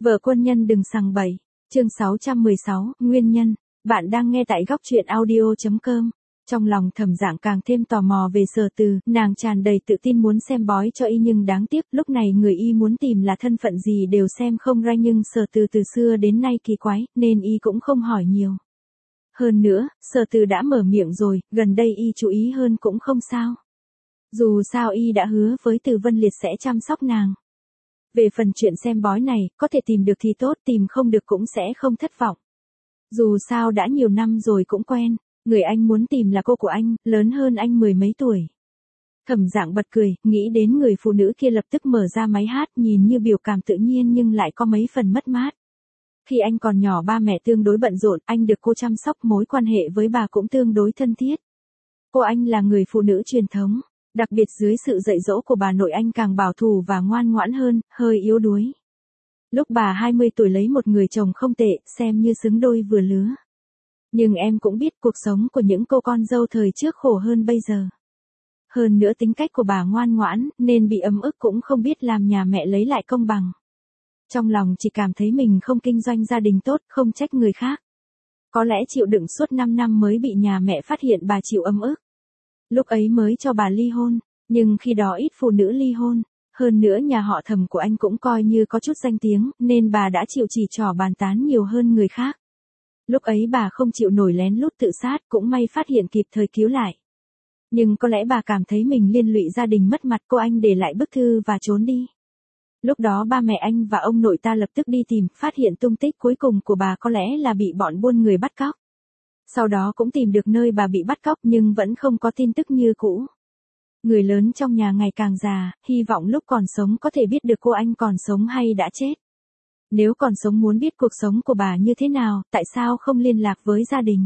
Vợ quân nhân đừng sằng bậy. Chương 616, nguyên nhân. Bạn đang nghe tại góc truyện audio.com. Trong lòng Thẩm Dạng càng thêm tò mò về Sở Từ, nàng tràn đầy tự tin muốn xem bói cho y, nhưng đáng tiếc lúc này người y muốn tìm là thân phận gì đều xem không ra, nhưng Sở Từ từ xưa đến nay kỳ quái, nên y cũng không hỏi nhiều. Hơn nữa, Sở Từ đã mở miệng rồi, gần đây y chú ý hơn cũng không sao. Dù sao y đã hứa với Từ Vân Liệt sẽ chăm sóc nàng. Về phần chuyện xem bói này, có thể tìm được thì tốt, tìm không được cũng sẽ không thất vọng. Dù sao đã nhiều năm rồi cũng quen, người anh muốn tìm là cô của anh, lớn hơn anh 10 mấy tuổi. Thẩm Dạng bật cười, nghĩ đến người phụ nữ kia lập tức mở ra máy hát, nhìn như biểu cảm tự nhiên nhưng lại có mấy phần mất mát. Khi anh còn nhỏ ba mẹ tương đối bận rộn, anh được cô chăm sóc, mối quan hệ với bà cũng tương đối thân thiết. Cô anh là người phụ nữ truyền thống. Đặc biệt dưới sự dạy dỗ của bà nội anh càng bảo thủ và ngoan ngoãn hơn, hơi yếu đuối. Lúc bà 20 tuổi lấy một người chồng không tệ, xem như xứng đôi vừa lứa. Nhưng em cũng biết cuộc sống của những cô con dâu thời trước khổ hơn bây giờ. Hơn nữa tính cách của bà ngoan ngoãn, nên bị ấm ức cũng không biết làm nhà mẹ lấy lại công bằng. Trong lòng chỉ cảm thấy mình không kinh doanh gia đình tốt, không trách người khác. Có lẽ chịu đựng suốt 5 năm mới bị nhà mẹ phát hiện bà chịu ấm ức. Lúc ấy mới cho bà ly hôn, nhưng khi đó ít phụ nữ ly hôn, hơn nữa nhà họ Thẩm của anh cũng coi như có chút danh tiếng, nên bà đã chịu chỉ trỏ bàn tán nhiều hơn người khác. Lúc ấy bà không chịu nổi lén lút tự sát, cũng may phát hiện kịp thời cứu lại. Nhưng có lẽ bà cảm thấy mình liên lụy gia đình mất mặt, cô anh để lại bức thư và trốn đi. Lúc đó ba mẹ anh và ông nội ta lập tức đi tìm, phát hiện tung tích cuối cùng của bà có lẽ là bị bọn buôn người bắt cóc. Sau đó cũng tìm được nơi bà bị bắt cóc nhưng vẫn không có tin tức như cũ. Người lớn trong nhà ngày càng già, hy vọng lúc còn sống có thể biết được cô anh còn sống hay đã chết. Nếu còn sống muốn biết cuộc sống của bà như thế nào, tại sao không liên lạc với gia đình.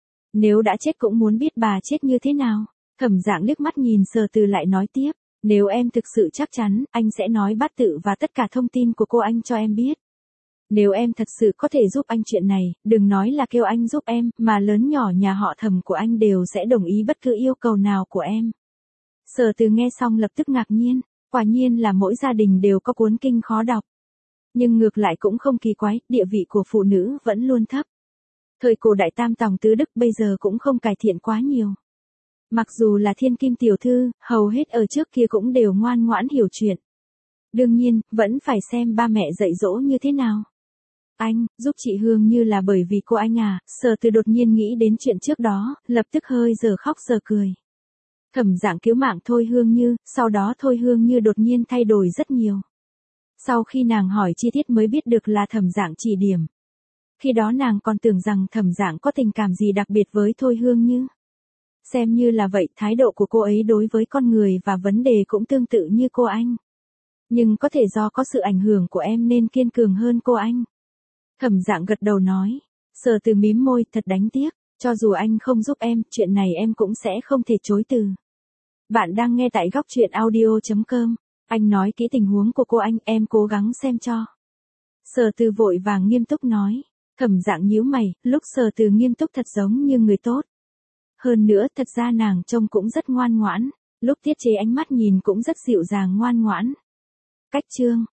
Nếu đã chết cũng muốn biết bà chết như thế nào. Thẩm Dạng liếc mắt nhìn Sở Từ lại nói tiếp, nếu em thực sự chắc chắn, anh sẽ nói bát tự và tất cả thông tin của cô anh cho em biết. Nếu em thật sự có thể giúp anh chuyện này, đừng nói là kêu anh giúp em, mà lớn nhỏ nhà họ Thẩm của anh đều sẽ đồng ý bất cứ yêu cầu nào của em. Sở Từ nghe xong lập tức ngạc nhiên, quả nhiên là mỗi gia đình đều có cuốn kinh khó đọc. Nhưng ngược lại cũng không kỳ quái, địa vị của phụ nữ vẫn luôn thấp. Thời cổ đại tam tòng tứ đức bây giờ cũng không cải thiện quá nhiều. Mặc dù là thiên kim tiểu thư, hầu hết ở trước kia cũng đều ngoan ngoãn hiểu chuyện. Đương nhiên, vẫn phải xem ba mẹ dạy dỗ như thế nào. Anh, giúp chị Hương như là bởi vì cô anh à, Sở Từ đột nhiên nghĩ đến chuyện trước đó, lập tức hơi giờ khóc giờ cười. Thẩm Dạng cứu mạng Thôi Hương Như, sau đó Thôi Hương Như đột nhiên thay đổi rất nhiều. Sau khi nàng hỏi chi tiết mới biết được là Thẩm Dạng chỉ điểm. Khi đó nàng còn tưởng rằng Thẩm Dạng có tình cảm gì đặc biệt với Thôi Hương Như. Xem như là vậy, thái độ của cô ấy đối với con người và vấn đề cũng tương tự như cô anh. Nhưng có thể do có sự ảnh hưởng của em nên kiên cường hơn cô anh. Thẩm Dạng gật đầu nói. Sở Từ mím môi, thật đáng tiếc, cho dù anh không giúp em, chuyện này em cũng sẽ không thể chối từ. Bạn đang nghe tại góc truyện audio.com. Anh nói kỹ tình huống của cô anh, em cố gắng xem cho. Sở Từ vội vàng nghiêm túc nói. Thẩm Dạng nhíu mày, lúc Sở Từ nghiêm túc thật giống như người tốt. Hơn nữa, thật ra nàng trông cũng rất ngoan ngoãn, lúc tiết chế ánh mắt nhìn cũng rất dịu dàng ngoan ngoãn. Cách chương